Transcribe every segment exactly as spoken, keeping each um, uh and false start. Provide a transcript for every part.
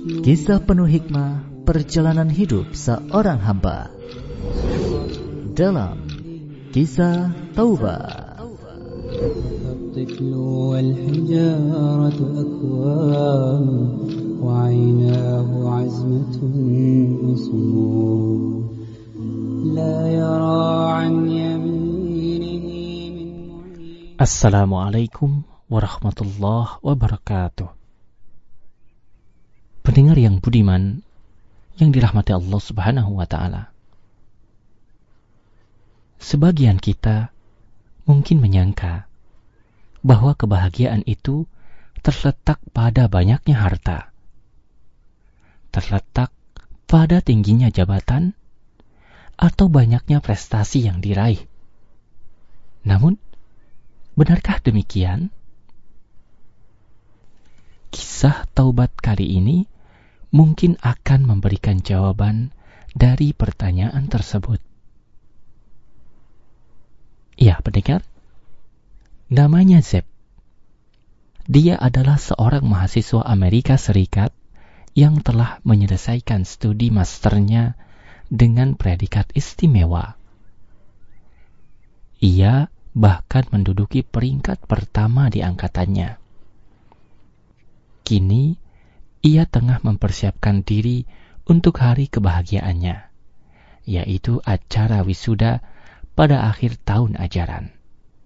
Kisah penuh hikmah perjalanan hidup seorang hamba dalam Kisah Taubah. الطفل والحجارة أكوام وعيناه عزمة أصمور لا يرى عن يمينه من معين. Assalamualaikum warahmatullahi wabarakatuh. Pendengar yang budiman yang dirahmati Allah Subhanahu wa taala. Sebagian kita mungkin menyangka bahwa kebahagiaan itu terletak pada banyaknya harta, terletak pada tingginya jabatan, atau banyaknya prestasi yang diraih. Namun, benarkah demikian? Kisah Taubat kali ini mungkin akan memberikan jawaban dari pertanyaan tersebut. Ya, pendengar, namanya Zeb. Dia adalah seorang mahasiswa Amerika Serikat yang telah menyelesaikan studi masternya dengan predikat istimewa. Ia bahkan menduduki peringkat pertama di angkatannya. Kini, ia tengah mempersiapkan diri untuk hari kebahagiaannya, yaitu acara wisuda pada akhir tahun ajaran.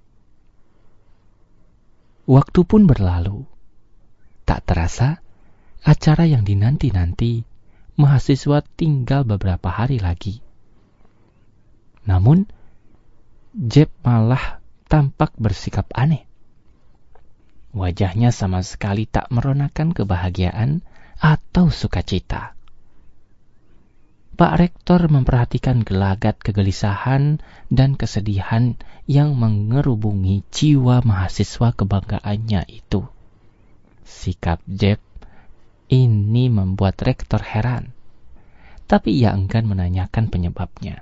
Waktu pun berlalu. Tak terasa, acara yang dinanti-nanti, mahasiswa tinggal beberapa hari lagi. Namun, Jeb malah tampak bersikap aneh. Wajahnya sama sekali tak meronakan kebahagiaan atau sukacita. Pak Rektor memperhatikan gelagat kegelisahan dan kesedihan yang mengerubungi jiwa mahasiswa kebanggaannya itu. Sikap Jeb ini membuat Rektor heran, tapi ia enggan menanyakan penyebabnya.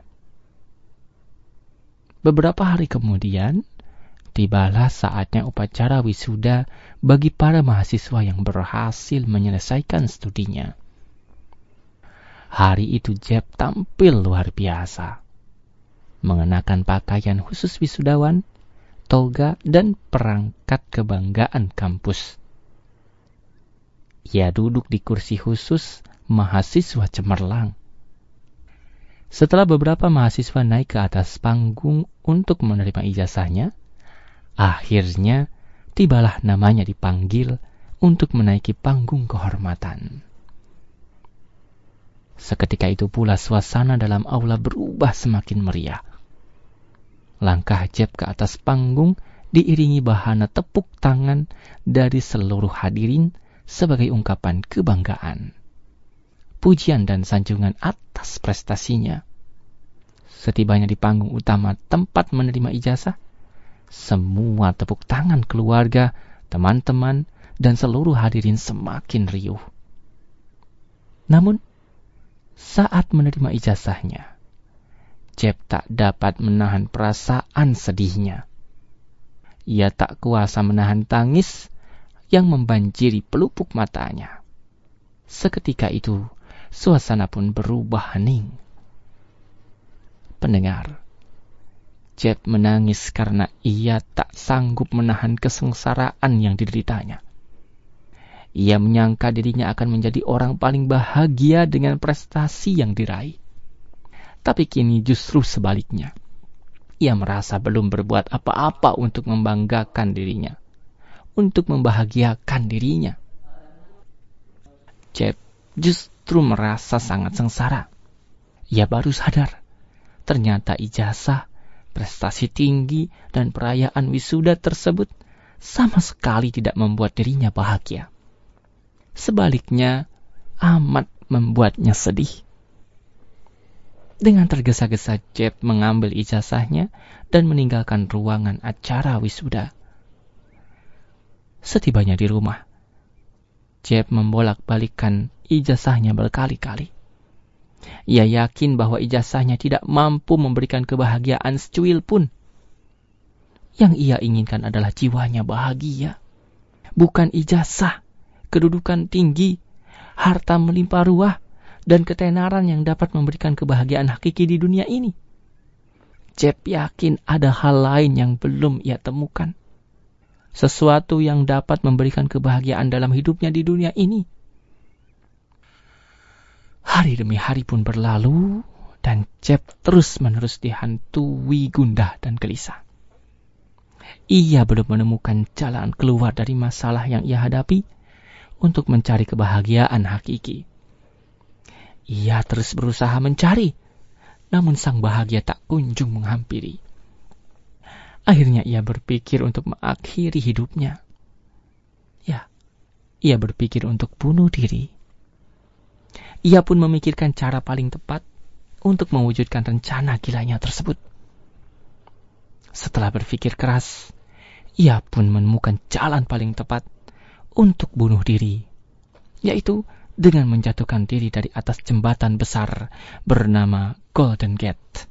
Beberapa hari kemudian, tibalah saatnya upacara wisuda bagi para mahasiswa yang berhasil menyelesaikan studinya. Hari itu Jeb tampil luar biasa, mengenakan pakaian khusus wisudawan, toga, dan perangkat kebanggaan kampus. Ia duduk di kursi khusus mahasiswa cemerlang. Setelah beberapa mahasiswa naik ke atas panggung untuk menerima ijazahnya, akhirnya tibalah namanya dipanggil untuk menaiki panggung kehormatan. Seketika itu pula suasana dalam aula berubah semakin meriah. Langkah Jeb ke atas panggung diiringi bahana tepuk tangan dari seluruh hadirin sebagai ungkapan kebanggaan, pujian dan sanjungan atas prestasinya. Setibanya di panggung utama tempat menerima ijazah, semua tepuk tangan keluarga, teman-teman, dan seluruh hadirin semakin riuh. Namun, saat menerima ijazahnya, Jeb tak dapat menahan perasaan sedihnya. Ia tak kuasa menahan tangis yang membanjiri pelupuk matanya. Seketika itu, suasana pun berubah hening. Pendengar, Jeb menangis karena ia tak sanggup menahan kesengsaraan yang dideritanya. Ia menyangka dirinya akan menjadi orang paling bahagia dengan prestasi yang diraih. Tapi kini justru sebaliknya. Ia merasa belum berbuat apa-apa untuk membanggakan dirinya, untuk membahagiakan dirinya. Jeb justru merasa sangat sengsara. Ia baru sadar, ternyata ijazah, prestasi tinggi, dan perayaan wisuda tersebut sama sekali tidak membuat dirinya bahagia. Sebaliknya, amat membuatnya sedih. Dengan tergesa-gesa Jeb mengambil ijazahnya dan meninggalkan ruangan acara wisuda. Setibanya di rumah, Jeb membolak-balikkan ijazahnya berkali-kali. Ia yakin bahwa ijazahnya tidak mampu memberikan kebahagiaan secuil pun. Yang ia inginkan adalah jiwanya bahagia, bukan ijazah, kedudukan tinggi, harta melimpah ruah, dan ketenaran yang dapat memberikan kebahagiaan hakiki di dunia ini. Jeb yakin ada hal lain yang belum ia temukan. Sesuatu yang dapat memberikan kebahagiaan dalam hidupnya di dunia ini. Hari demi hari pun berlalu, dan Jeb terus-menerus dihantui gundah dan gelisah. Ia belum menemukan jalan keluar dari masalah yang ia hadapi untuk mencari kebahagiaan hakiki. Ia terus berusaha mencari, namun sang bahagia tak kunjung menghampiri. Akhirnya ia berpikir untuk mengakhiri hidupnya. Ya, ia berpikir untuk bunuh diri. Ia pun memikirkan cara paling tepat untuk mewujudkan rencana gilanya tersebut. Setelah berpikir keras, ia pun menemukan jalan paling tepat untuk bunuh diri, yaitu dengan menjatuhkan diri dari atas jembatan besar bernama Golden Gate.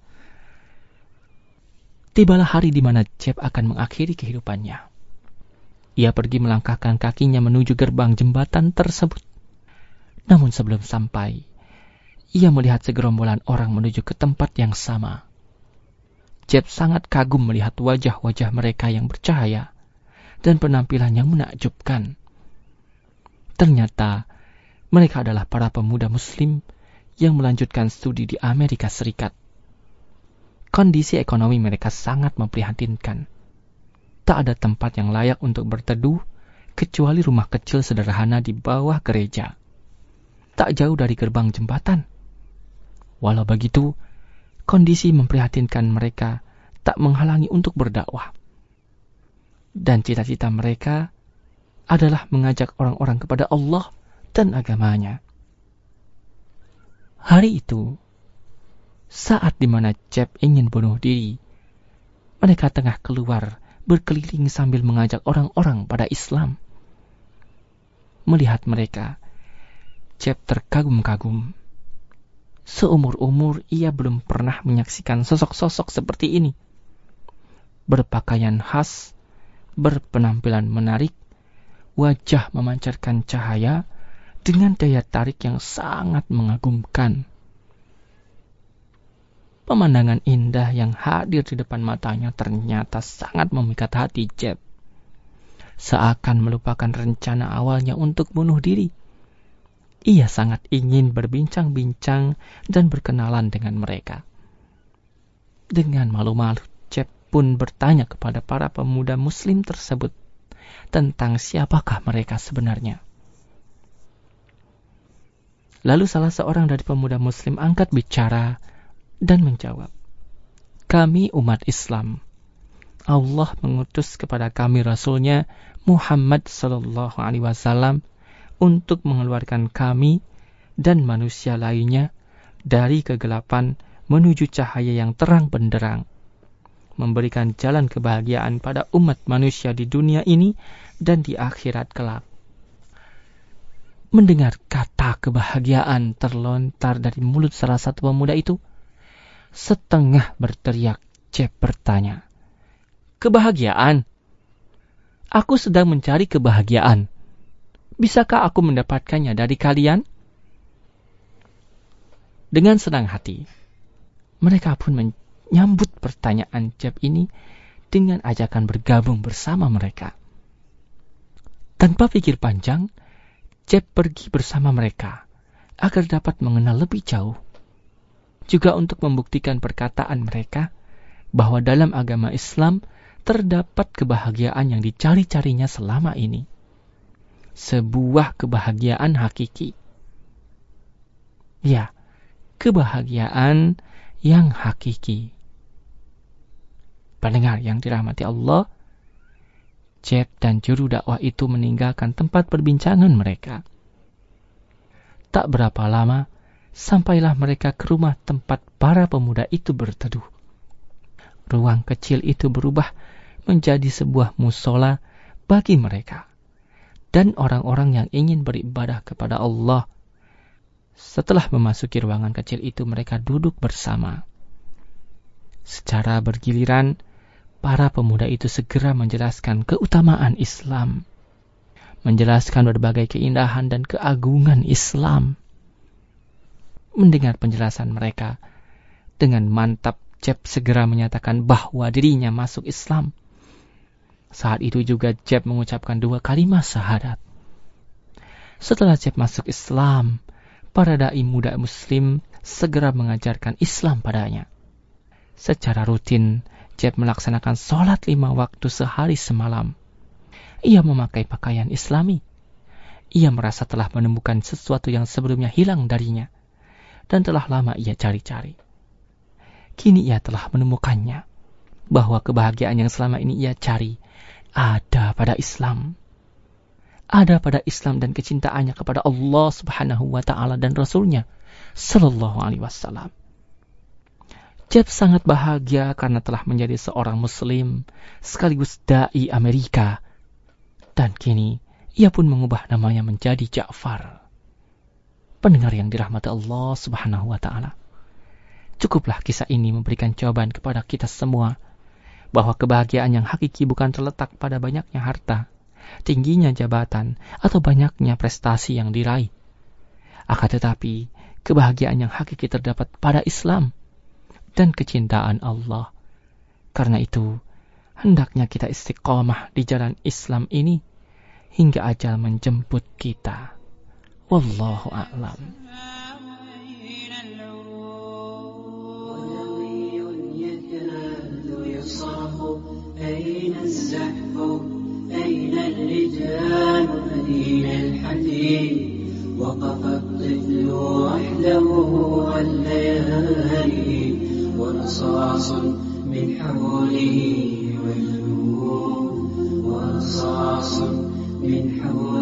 Tibalah hari di mana Jeb akan mengakhiri kehidupannya. Ia pergi melangkahkan kakinya menuju gerbang jembatan tersebut. Namun sebelum sampai, ia melihat segerombolan orang menuju ke tempat yang sama. Jeb sangat kagum melihat wajah-wajah mereka yang bercahaya dan penampilan yang menakjubkan. Ternyata mereka adalah para pemuda Muslim yang melanjutkan studi di Amerika Serikat. Kondisi ekonomi mereka sangat memprihatinkan. Tak ada tempat yang layak untuk berteduh kecuali rumah kecil sederhana di bawah gereja, tak jauh dari gerbang jembatan. Walau begitu, kondisi memprihatinkan mereka tak menghalangi untuk berdakwah. Dan cita-cita mereka adalah mengajak orang-orang kepada Allah dan agamanya. Hari itu, saat di mana Jeb ingin bunuh diri, mereka tengah keluar berkeliling sambil mengajak orang-orang pada Islam. Melihat mereka, Jeb terkagum-kagum. Seumur-umur ia belum pernah menyaksikan sosok-sosok seperti ini. Berpakaian khas, berpenampilan menarik, wajah memancarkan cahaya dengan daya tarik yang sangat mengagumkan. Pemandangan indah yang hadir di depan matanya ternyata sangat memikat hati Jeb. Seakan melupakan rencana awalnya untuk bunuh diri. Ia sangat ingin berbincang-bincang dan berkenalan dengan mereka. Dengan malu-malu, Jeb pun bertanya kepada para pemuda Muslim tersebut tentang siapakah mereka sebenarnya. Lalu salah seorang dari pemuda Muslim angkat bicara dan menjawab, "Kami umat Islam. Allah mengutus kepada kami Rasulnya Muhammad sallallahu alaihi wasallam untuk mengeluarkan kami dan manusia lainnya dari kegelapan menuju cahaya yang terang benderang, memberikan jalan kebahagiaan pada umat manusia di dunia ini dan di akhirat kelak." Mendengar kata kebahagiaan terlontar dari mulut salah satu pemuda itu, setengah berteriak, Jeb bertanya, "Kebahagiaan? Aku sedang mencari kebahagiaan. Bisakah aku mendapatkannya dari kalian?" Dengan senang hati, mereka pun menyambut pertanyaan Jeb ini dengan ajakan bergabung bersama mereka. Tanpa pikir panjang, Jeb pergi bersama mereka agar dapat mengenal lebih jauh. Juga untuk membuktikan perkataan mereka bahwa dalam agama Islam terdapat kebahagiaan yang dicari-carinya selama ini. Sebuah kebahagiaan hakiki. Ya, kebahagiaan yang hakiki. Pendengar yang dirahmati Allah, Jeb dan juru dakwah itu meninggalkan tempat perbincangan mereka. Tak berapa lama, sampailah mereka ke rumah tempat para pemuda itu berteduh. Ruang kecil itu berubah menjadi sebuah musola bagi mereka dan orang-orang yang ingin beribadah kepada Allah. Setelah memasuki ruangan kecil itu, mereka duduk bersama. Secara bergiliran, para pemuda itu segera menjelaskan keutamaan Islam. menjelaskan berbagai keindahan dan keagungan Islam. Mendengar penjelasan mereka, dengan mantap Jeb segera menyatakan bahwa dirinya masuk Islam. Saat itu juga Jeb mengucapkan dua kalimat syahadat. Setelah Jeb masuk Islam, para dai muda Muslim segera mengajarkan Islam padanya. Secara rutin, Jeb melaksanakan sholat lima waktu sehari semalam. Ia memakai pakaian Islami. Ia merasa telah menemukan sesuatu yang sebelumnya hilang darinya, dan telah lama ia cari-cari. Kini ia telah menemukannya, bahwa kebahagiaan yang selama ini ia cari ada pada Islam. Ada pada Islam dan kecintaannya kepada Allah Subhanahu wa Ta'ala dan Rasulnya Sallallahu Alaihi Wasallam. Jeb sangat bahagia karena telah menjadi seorang Muslim sekaligus dai Amerika, dan kini ia pun mengubah namanya menjadi Ja'far. Pendengar yang dirahmati Allah Subhanahu wa Ta'ala, cukuplah kisah ini memberikan jawaban kepada kita semua bahwa kebahagiaan yang hakiki bukan terletak pada banyaknya harta, tingginya jabatan, atau banyaknya prestasi yang diraih. Akan tetapi, kebahagiaan yang hakiki terdapat pada Islam dan kecintaan Allah. Karena itu, hendaknya kita istiqomah di jalan Islam ini hingga ajal menjemput kita. Wallahu a'lam. أين الزحف أين الرجال أين الحديد وقف الطفل وحده والليالي ورصاص من حوله والنور ورصاص من حوله